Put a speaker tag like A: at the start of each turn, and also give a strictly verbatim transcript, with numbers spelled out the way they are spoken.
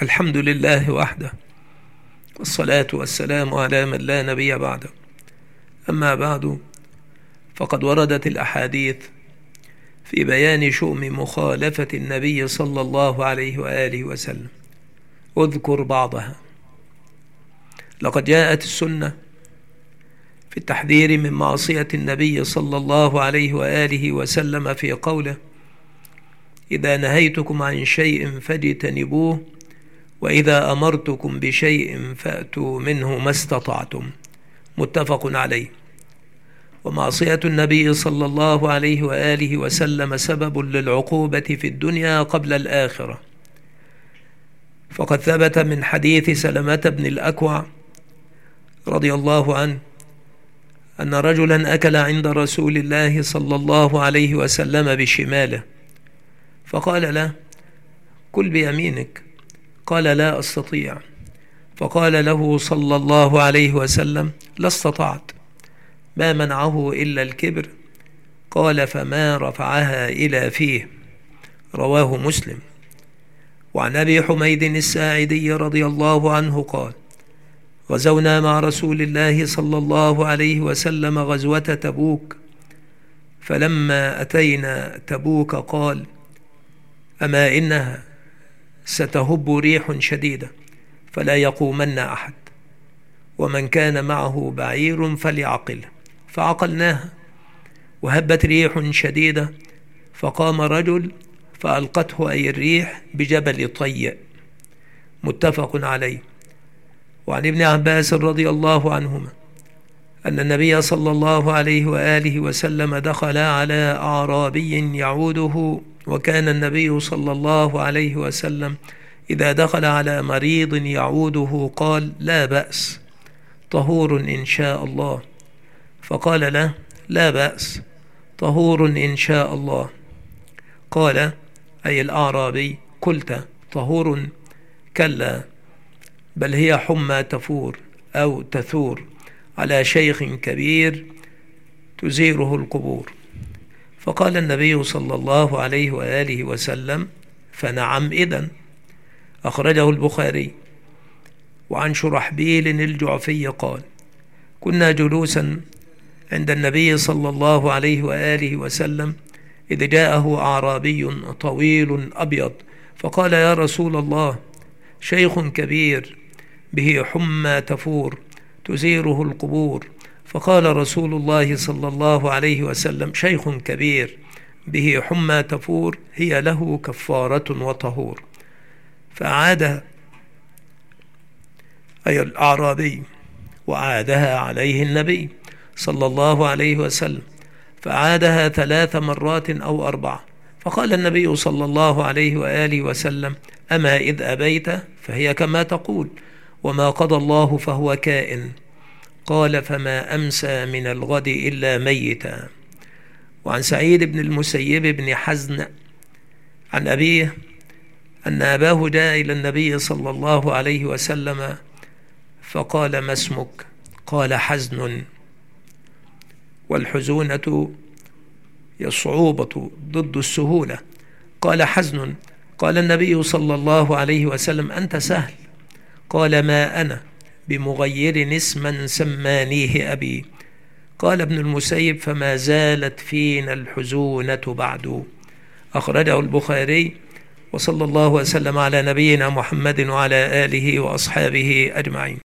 A: الحمد لله وحده، والصلاة والسلام على من لا نبي بعده. أما بعد، فقد وردت الأحاديث في بيان شؤم مخالفة النبي صلى الله عليه وآله وسلم. أذكر بعضها. لقد جاءت السنة في التحذير من معصية النبي صلى الله عليه وآله وسلم في قوله: إذا نهيتكم عن شيء فاجتنبوه، وإذا أمرتكم بشيء فأتوا منه ما استطعتم. متفق عليه. ومعصية النبي صلى الله عليه وآله وسلم سبب للعقوبة في الدنيا قبل الآخرة، فقد ثبت من حديث سلمة بن الأكوع رضي الله عنه أن رجلا أكل عند رسول الله صلى الله عليه وسلم بشماله، فقال له: كل بيمينك. قال: لا أستطيع. فقال له صلى الله عليه وسلم: لا استطعت. ما منعه إلا الكبر. قال: فما رفعها إلى فيه. رواه مسلم. وعن أبي حميد الساعدي رضي الله عنه قال: غزونا مع رسول الله صلى الله عليه وسلم غزوة تبوك، فلما أتينا تبوك قال: أما إنها ستهب ريح شديدة فلا يقومن أحد، ومن كان معه بعير فليعقله. فعقلناها، وهبت ريح شديدة، فقام رجل فألقته أي الريح بجبل طيء. متفق عليه. وعن ابن عباس رضي الله عنهما أن النبي صلى الله عليه وآله وسلم دخل على أعرابي يعوده، وكان النبي صلى الله عليه وسلم إذا دخل على مريض يعوده قال: لا بأس، طهور إن شاء الله. فقال له: لا بأس، طهور إن شاء الله. قال أي الأعرابي: قلت طهور؟ كلا، بل هي حمى تفور أو تثور على شيخ كبير تزيره القبور. فقال النبي صلى الله عليه وآله وسلم: فنعم إذن. أخرجه البخاري. وعن شرحبيل الجعفي قال: كنا جلوسا عند النبي صلى الله عليه وآله وسلم إذ جاءه أعرابي طويل أبيض، فقال: يا رسول الله، شيخ كبير به حمى تفور تزيره القبور. فقال رسول الله صلى الله عليه وسلم: شيخ كبير به حمى تفور هي له كفارة وطهور. فأعادها أي الأعرابي، وعادها عليه النبي صلى الله عليه وسلم، فعادها ثلاث مرات أو أربعة. فقال النبي صلى الله عليه وآله وسلم: أما إذ أبيت فهي كما تقول، وما قضى الله فهو كائن. قال: فما أمسى من الغد إلا ميتا. وعن سعيد بن المسيب بن حزن عن أبيه أن أباه جاء إلى النبي صلى الله عليه وسلم فقال: ما اسمك؟ قال: حزن. والحزونة هي الصعوبة ضد السهولة. قال: حزن. قال النبي صلى الله عليه وسلم: أنت سهل. قال: ما أنا بمغير اسما سمانيه أبي. قال ابن المسيب: فما زالت فينا الحزونة بعد. أخرجه البخاري. وصلى الله وسلم على نبينا محمد وعلى آله وأصحابه أجمعين.